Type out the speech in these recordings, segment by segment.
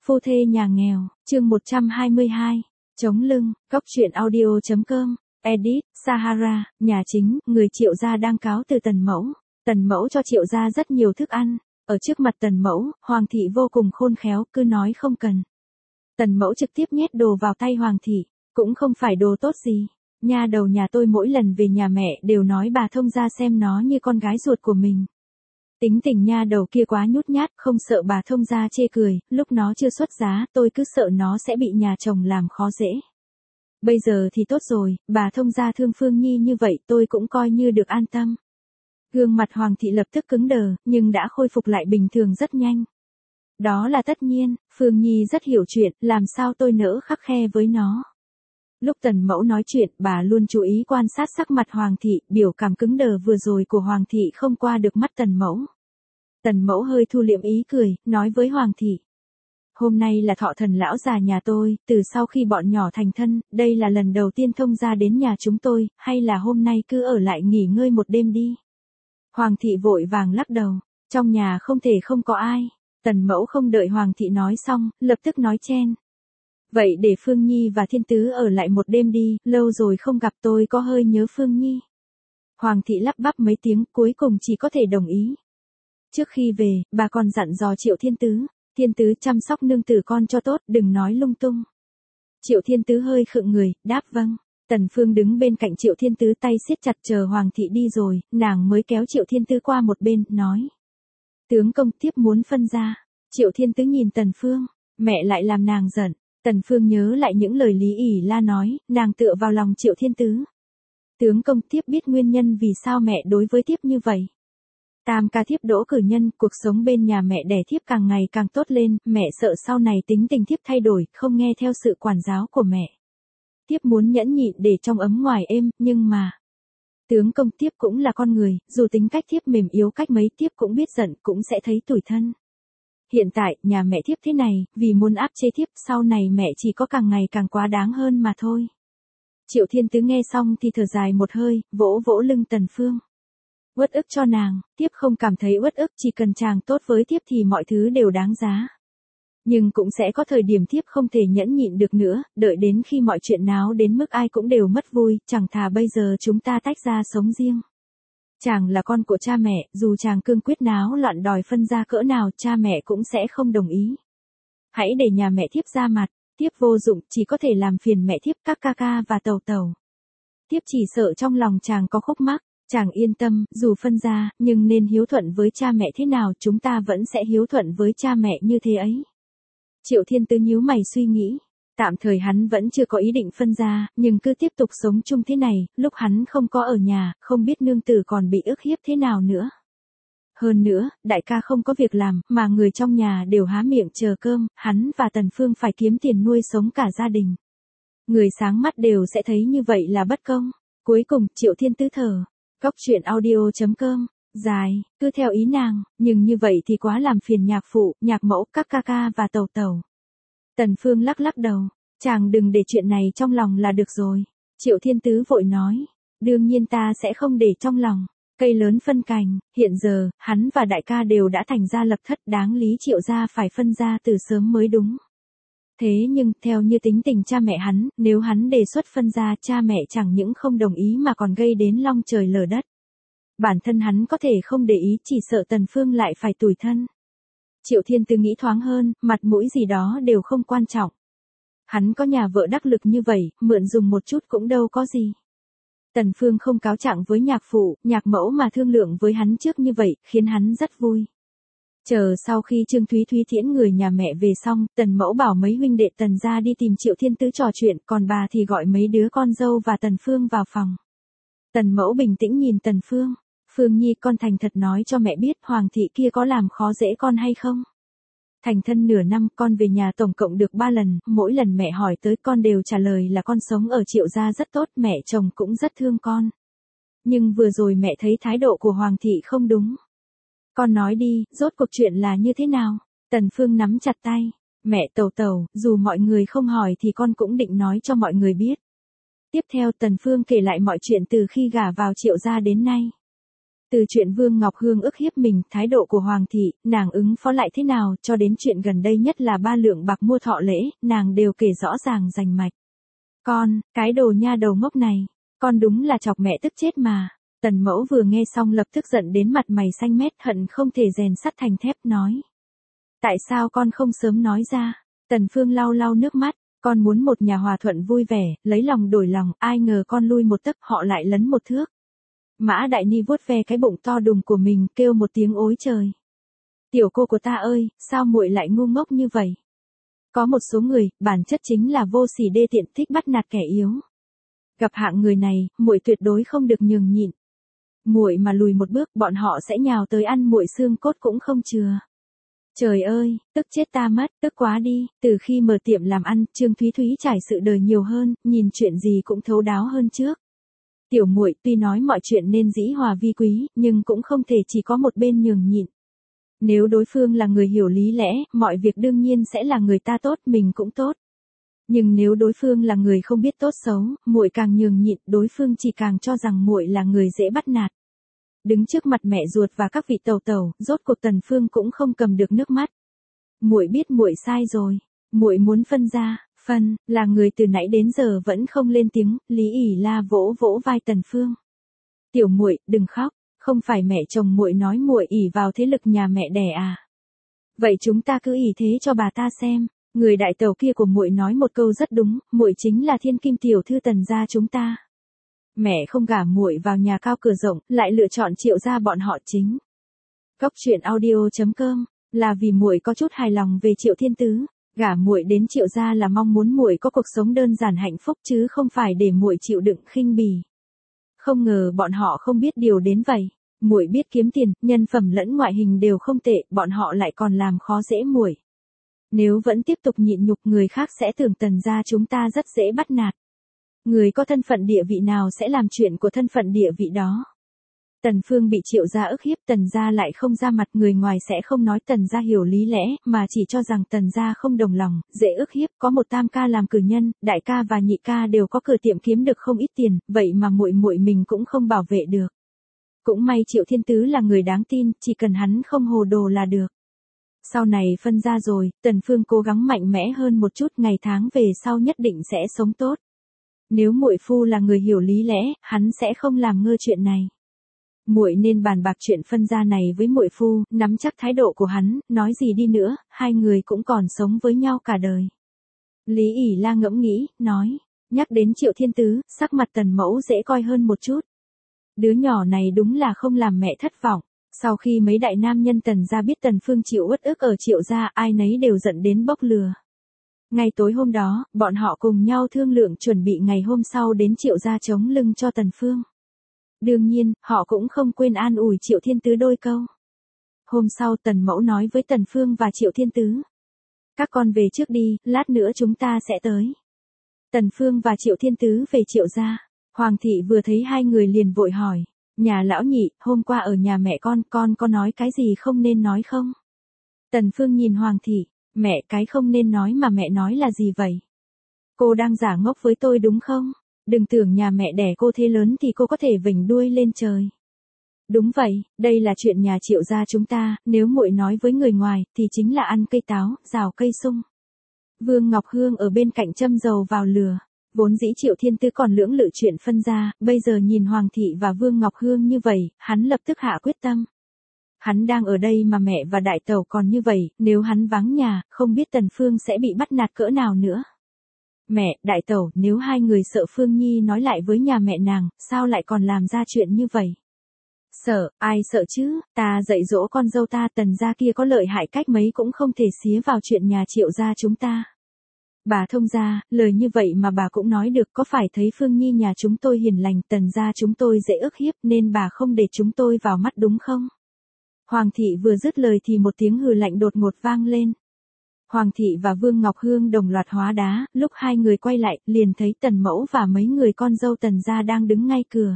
Phu thê nhà nghèo, chương 122. Chống lưng, Cóc truyện audio.com, edit, Sahara, nhà chính, người Triệu gia đang cáo từ Tần Mẫu. Tần Mẫu cho Triệu gia rất nhiều thức ăn. Ở trước mặt Tần Mẫu, Hoàng thị vô cùng khôn khéo, cứ nói không cần. Tần Mẫu trực tiếp nhét đồ vào tay Hoàng thị, cũng không phải đồ tốt gì. Nha đầu nhà tôi mỗi lần về nhà mẹ đều nói bà thông gia xem nó như con gái ruột của mình. Tính tình nha đầu kia quá nhút nhát, không sợ bà thông gia chê cười, lúc nó chưa xuất giá, tôi cứ sợ nó sẽ bị nhà chồng làm khó dễ. Bây giờ thì tốt rồi, bà thông gia thương Phương Nhi như vậy tôi cũng coi như được an tâm. Gương mặt Hoàng thị lập tức cứng đờ, nhưng đã khôi phục lại bình thường rất nhanh. Đó là tất nhiên, Phương Nhi rất hiểu chuyện, làm sao tôi nỡ khắt khe với nó. Lúc Tần Mẫu nói chuyện, bà luôn chú ý quan sát sắc mặt Hoàng thị, biểu cảm cứng đờ vừa rồi của Hoàng thị không qua được mắt Tần Mẫu. Tần Mẫu hơi thu liệm ý cười, nói với Hoàng thị. Hôm nay là thọ thần lão già nhà tôi, từ sau khi bọn nhỏ thành thân, đây là lần đầu tiên thông gia đến nhà chúng tôi, hay là hôm nay cứ ở lại nghỉ ngơi một đêm đi. Hoàng thị vội vàng lắc đầu, trong nhà không thể không có ai. Tần Mẫu không đợi Hoàng thị nói xong, lập tức nói chen. Vậy để Phương Nhi và Thiên Tứ ở lại một đêm đi, lâu rồi không gặp tôi có hơi nhớ Phương Nhi. Hoàng thị lắp bắp mấy tiếng, cuối cùng chỉ có thể đồng ý. Trước khi về, bà còn dặn dò Triệu Thiên Tứ chăm sóc nương tử con cho tốt, đừng nói lung tung. Triệu Thiên Tứ hơi khựng người, đáp vâng. Tần Phương đứng bên cạnh Triệu Thiên Tứ tay siết chặt chờ Hoàng thị đi rồi, nàng mới kéo Triệu Thiên Tứ qua một bên, nói. Tướng công tiếp muốn phân ra. Triệu Thiên Tứ nhìn Tần Phương, mẹ lại làm nàng giận. Tần Phương nhớ lại những lời Lý ỉ la nói, nàng tựa vào lòng Triệu Thiên Tứ. Tướng công tiếp biết nguyên nhân vì sao mẹ đối với tiếp như vậy. Tam ca thiếp đỗ cử nhân, cuộc sống bên nhà mẹ đẻ thiếp càng ngày càng tốt lên, mẹ sợ sau này tính tình thiếp thay đổi, không nghe theo sự quản giáo của mẹ. Thiếp muốn nhẫn nhịn để trong ấm ngoài êm, nhưng mà... Tướng công thiếp cũng là con người, dù tính cách thiếp mềm yếu cách mấy thiếp cũng biết giận, cũng sẽ thấy tủi thân. Hiện tại, nhà mẹ thiếp thế này, vì muốn áp chế thiếp, sau này mẹ chỉ có càng ngày càng quá đáng hơn mà thôi. Triệu Thiên Tứ nghe xong thì thở dài một hơi, vỗ vỗ lưng Tần Phương. Uất ức cho nàng, thiếp không cảm thấy uất ức, chỉ cần chàng tốt với thiếp thì mọi thứ đều đáng giá. Nhưng cũng sẽ có thời điểm thiếp không thể nhẫn nhịn được nữa, đợi đến khi mọi chuyện náo đến mức ai cũng đều mất vui, chẳng thà bây giờ chúng ta tách ra sống riêng. Chàng là con của cha mẹ, dù chàng cương quyết náo loạn đòi phân ra cỡ nào, cha mẹ cũng sẽ không đồng ý. Hãy để nhà mẹ thiếp ra mặt, thiếp vô dụng, chỉ có thể làm phiền mẹ thiếp, các ca ca và tàu tàu. Thiếp chỉ sợ trong lòng chàng có khúc mắc, chàng yên tâm, dù phân ra, nhưng nên hiếu thuận với cha mẹ thế nào chúng ta vẫn sẽ hiếu thuận với cha mẹ như thế ấy. Triệu Thiên Tứ nhíu mày suy nghĩ. Tạm thời hắn vẫn chưa có ý định phân ra, nhưng cứ tiếp tục sống chung thế này, lúc hắn không có ở nhà, không biết nương tử còn bị ức hiếp thế nào nữa. Hơn nữa, đại ca không có việc làm, mà người trong nhà đều há miệng chờ cơm, hắn và Tần Phương phải kiếm tiền nuôi sống cả gia đình. Người sáng mắt đều sẽ thấy như vậy là bất công. Cuối cùng, Triệu Thiên Tứ thở. Cóc truyện audio.com, dài, cứ theo ý nàng, nhưng như vậy thì quá làm phiền nhạc phụ, nhạc mẫu, các ca ca và tàu tàu. Tần Phương lắc lắc đầu, chàng đừng để chuyện này trong lòng là được rồi. Triệu Thiên Tứ vội nói, đương nhiên ta sẽ không để trong lòng. Cây lớn phân cành, hiện giờ, hắn và đại ca đều đã thành gia lập thất, đáng lý Triệu gia phải phân ra từ sớm mới đúng. Thế nhưng, theo như tính tình cha mẹ hắn, nếu hắn đề xuất phân ra, cha mẹ chẳng những không đồng ý mà còn gây đến long trời lở đất. Bản thân hắn có thể không để ý, chỉ sợ Tần Phương lại phải tủi thân. Triệu Thiên Tứ nghĩ thoáng hơn, mặt mũi gì đó đều không quan trọng. Hắn có nhà vợ đắc lực như vậy, mượn dùng một chút cũng đâu có gì. Tần Phương không cáo trạng với nhạc phụ, nhạc mẫu mà thương lượng với hắn trước như vậy, khiến hắn rất vui. Chờ sau khi Trương Thúy Thúy tiễn người nhà mẹ về xong, Tần Mẫu bảo mấy huynh đệ Tần gia đi tìm Triệu Thiên Tứ trò chuyện, còn bà thì gọi mấy đứa con dâu và Tần Phương vào phòng. Tần Mẫu bình tĩnh nhìn Tần Phương. Phương Nhi, con thành thật nói cho mẹ biết Hoàng thị kia có làm khó dễ con hay không? Thành thân nửa năm, con về nhà tổng cộng được 3 lần, mỗi lần mẹ hỏi tới con đều trả lời là con sống ở Triệu gia rất tốt, mẹ chồng cũng rất thương con. Nhưng vừa rồi mẹ thấy thái độ của Hoàng thị không đúng. Con nói đi, rốt cuộc chuyện là như thế nào? Tần Phương nắm chặt tay. Mẹ tàu tàu, dù mọi người không hỏi thì con cũng định nói cho mọi người biết. Tiếp theo Tần Phương kể lại mọi chuyện từ khi gả vào Triệu gia đến nay. Từ chuyện Vương Ngọc Hương ức hiếp mình, thái độ của Hoàng thị, nàng ứng phó lại thế nào, cho đến chuyện gần đây nhất là 3 lượng bạc mua thọ lễ, nàng đều kể rõ ràng rành mạch. Con, cái đồ nha đầu ngốc này, con đúng là chọc mẹ tức chết mà. Tần mẫu vừa nghe xong lập tức giận đến mặt mày xanh mét, hận không thể rèn sắt thành thép, nói. Tại sao con không sớm nói ra? Tần Phương lau lau nước mắt, con muốn một nhà hòa thuận vui vẻ, lấy lòng đổi lòng, ai ngờ con lui một tấc họ lại lấn một thước. Mã Đại Ni vuốt ve cái bụng to đùng của mình, kêu một tiếng ối trời. Tiểu cô của ta ơi, sao muội lại ngu ngốc như vậy? Có một số người, bản chất chính là vô sỉ đê tiện, thích bắt nạt kẻ yếu. Gặp hạng người này, muội tuyệt đối không được nhường nhịn. Muội mà lùi một bước, bọn họ sẽ nhào tới ăn muội xương cốt cũng không chừa. Trời ơi, tức chết ta mất, tức quá đi, từ khi mở tiệm làm ăn, Trương Thúy Thúy trải sự đời nhiều hơn, nhìn chuyện gì cũng thấu đáo hơn trước. Tiểu muội tuy nói mọi chuyện nên dĩ hòa vi quý, nhưng cũng không thể chỉ có một bên nhường nhịn. Nếu đối phương là người hiểu lý lẽ, mọi việc đương nhiên sẽ là người ta tốt, mình cũng tốt. Nhưng nếu đối phương là người không biết tốt xấu, muội càng nhường nhịn, đối phương chỉ càng cho rằng muội là người dễ bắt nạt. Đứng trước mặt mẹ ruột và các vị tàu tàu, rốt cuộc Tần Phương cũng không cầm được nước mắt. Muội biết muội sai rồi, muội muốn phân ra. Phân, là người từ nãy đến giờ vẫn không lên tiếng, Lý ỉ la vỗ vỗ vai Tần Phương. Tiểu muội, đừng khóc, không phải mẹ chồng muội nói muội ỉ vào thế lực nhà mẹ đẻ à? Vậy chúng ta cứ ỉ thế cho bà ta xem. Người đại tàu kia của muội nói một câu rất đúng, muội chính là thiên kim tiểu thư Tần gia chúng ta. Mẹ không gả muội vào nhà cao cửa rộng, lại lựa chọn Triệu gia bọn họ chính. Cốc truyện audio.com là vì muội có chút hài lòng về Triệu Thiên Tứ. Gả muội đến Triệu gia là mong muốn muội có cuộc sống đơn giản hạnh phúc chứ không phải để muội chịu đựng khinh bỉ. Không ngờ bọn họ không biết điều đến vậy. Muội biết kiếm tiền, nhân phẩm lẫn ngoại hình đều không tệ, bọn họ lại còn làm khó dễ muội. Nếu vẫn tiếp tục nhịn nhục, người khác sẽ tưởng Tần gia chúng ta rất dễ bắt nạt. Người có thân phận địa vị nào sẽ làm chuyện của thân phận địa vị đó. Tần Phương bị Triệu gia ức hiếp, Tần gia lại không ra mặt, người ngoài sẽ không nói Tần gia hiểu lý lẽ, mà chỉ cho rằng Tần gia không đồng lòng, dễ ức hiếp, có một tam ca làm cử nhân, đại ca và nhị ca đều có cửa tiệm kiếm được không ít tiền, vậy mà muội muội mình cũng không bảo vệ được. Cũng may Triệu Thiên Tứ là người đáng tin, chỉ cần hắn không hồ đồ là được. Sau này phân ra rồi, Tần Phương cố gắng mạnh mẽ hơn một chút, ngày tháng về sau nhất định sẽ sống tốt. Nếu muội phu là người hiểu lý lẽ, hắn sẽ không làm ngơ chuyện này. Muội nên bàn bạc chuyện phân gia này với muội phu, nắm chắc thái độ của hắn, nói gì đi nữa, hai người cũng còn sống với nhau cả đời. Lý ỉ la ngẫm nghĩ, nói, nhắc đến Triệu Thiên Tứ, sắc mặt Tần mẫu dễ coi hơn một chút. Đứa nhỏ này đúng là không làm mẹ thất vọng. Sau khi mấy đại nam nhân Tần gia biết Tần Phương chịu uất ức ở Triệu gia, ai nấy đều giận đến bốc lửa. Ngay tối hôm đó, bọn họ cùng nhau thương lượng chuẩn bị ngày hôm sau đến Triệu gia chống lưng cho Tần Phương. Đương nhiên, họ cũng không quên an ủi Triệu Thiên Tứ đôi câu. Hôm sau Tần Mẫu nói với Tần Phương và Triệu Thiên Tứ. Các con về trước đi, lát nữa chúng ta sẽ tới. Tần Phương và Triệu Thiên Tứ về Triệu gia. Hoàng thị vừa thấy hai người liền vội hỏi. Nhà lão nhị, hôm qua ở nhà mẹ con có nói cái gì không nên nói không? Tần Phương nhìn Hoàng thị. Mẹ, cái không nên nói mà mẹ nói là gì vậy? Cô đang giả ngốc với tôi đúng không? Đừng tưởng nhà mẹ đẻ cô thế lớn thì cô có thể vểnh đuôi lên trời. Đúng vậy, đây là chuyện nhà Triệu gia chúng ta, nếu muội nói với người ngoài thì chính là ăn cây táo, rào cây sung. Vương Ngọc Hương ở bên cạnh châm dầu vào lửa. Vốn dĩ Triệu Thiên Tứ còn lưỡng lự chuyện phân gia, bây giờ nhìn Hoàng thị và Vương Ngọc Hương như vậy, hắn lập tức hạ quyết tâm. Hắn đang ở đây mà mẹ và đại tẩu còn như vậy, nếu hắn vắng nhà, không biết Tần Phương sẽ bị bắt nạt cỡ nào nữa. Mẹ, đại tẩu, nếu hai người sợ Phương Nhi nói lại với nhà mẹ nàng, sao lại còn làm ra chuyện như vậy? Sợ, ai sợ chứ, ta dạy dỗ con dâu ta, Tần gia kia có lợi hại cách mấy cũng không thể xía vào chuyện nhà Triệu gia chúng ta. Bà thông gia, lời như vậy mà bà cũng nói được, có phải thấy Phương Nhi nhà chúng tôi hiền lành, Tần gia chúng tôi dễ ức hiếp nên bà không để chúng tôi vào mắt đúng không? Hoàng thị vừa dứt lời thì một tiếng hừ lạnh đột ngột vang lên. Hoàng thị và Vương Ngọc Hương đồng loạt hóa đá, lúc hai người quay lại, liền thấy Tần mẫu và mấy người con dâu Tần gia đang đứng ngay cửa.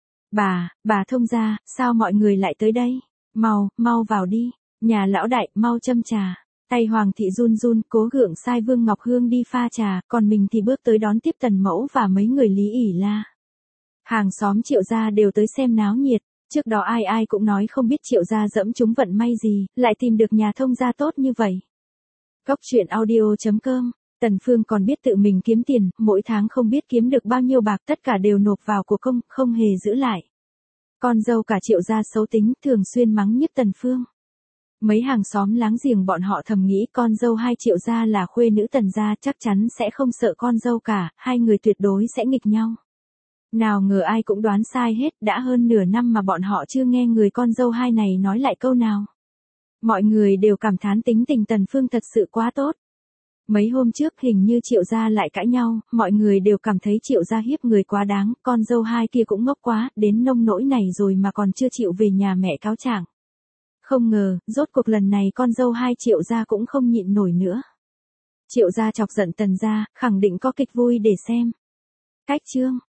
Bà thông gia, sao mọi người lại tới đây? Mau vào đi, nhà lão đại, mau châm trà. Tay Hoàng thị run run, cố gượng sai Vương Ngọc Hương đi pha trà, còn mình thì bước tới đón tiếp Tần mẫu và mấy người Lý ỉ la. Hàng xóm Triệu gia đều tới xem náo nhiệt. Trước đó ai ai cũng nói không biết Triệu gia dẫm trúng vận may gì, lại tìm được nhà thông gia tốt như vậy. Cốc truyện audio.com. Tần Phương còn biết tự mình kiếm tiền, mỗi tháng không biết kiếm được bao nhiêu bạc, tất cả đều nộp vào của công, không hề giữ lại. Con dâu cả Triệu gia xấu tính, thường xuyên mắng nhiếc Tần Phương. Mấy hàng xóm láng giềng bọn họ thầm nghĩ con dâu hai Triệu gia là khuê nữ Tần gia, chắc chắn sẽ không sợ con dâu cả, hai người tuyệt đối sẽ nghịch nhau. Nào ngờ ai cũng đoán sai hết, đã hơn nửa năm mà bọn họ chưa nghe người con dâu hai này nói lại câu nào. Mọi người đều cảm thán tính tình Tần Phương thật sự quá tốt. Mấy hôm trước hình như Triệu gia lại cãi nhau, mọi người đều cảm thấy Triệu gia hiếp người quá đáng, con dâu hai kia cũng ngốc quá, đến nông nỗi này rồi mà còn chưa chịu về nhà mẹ cáo trạng. Không ngờ, rốt cuộc lần này con dâu hai Triệu gia cũng không nhịn nổi nữa. Triệu gia chọc giận Tần gia, khẳng định có kịch vui để xem. Cách chương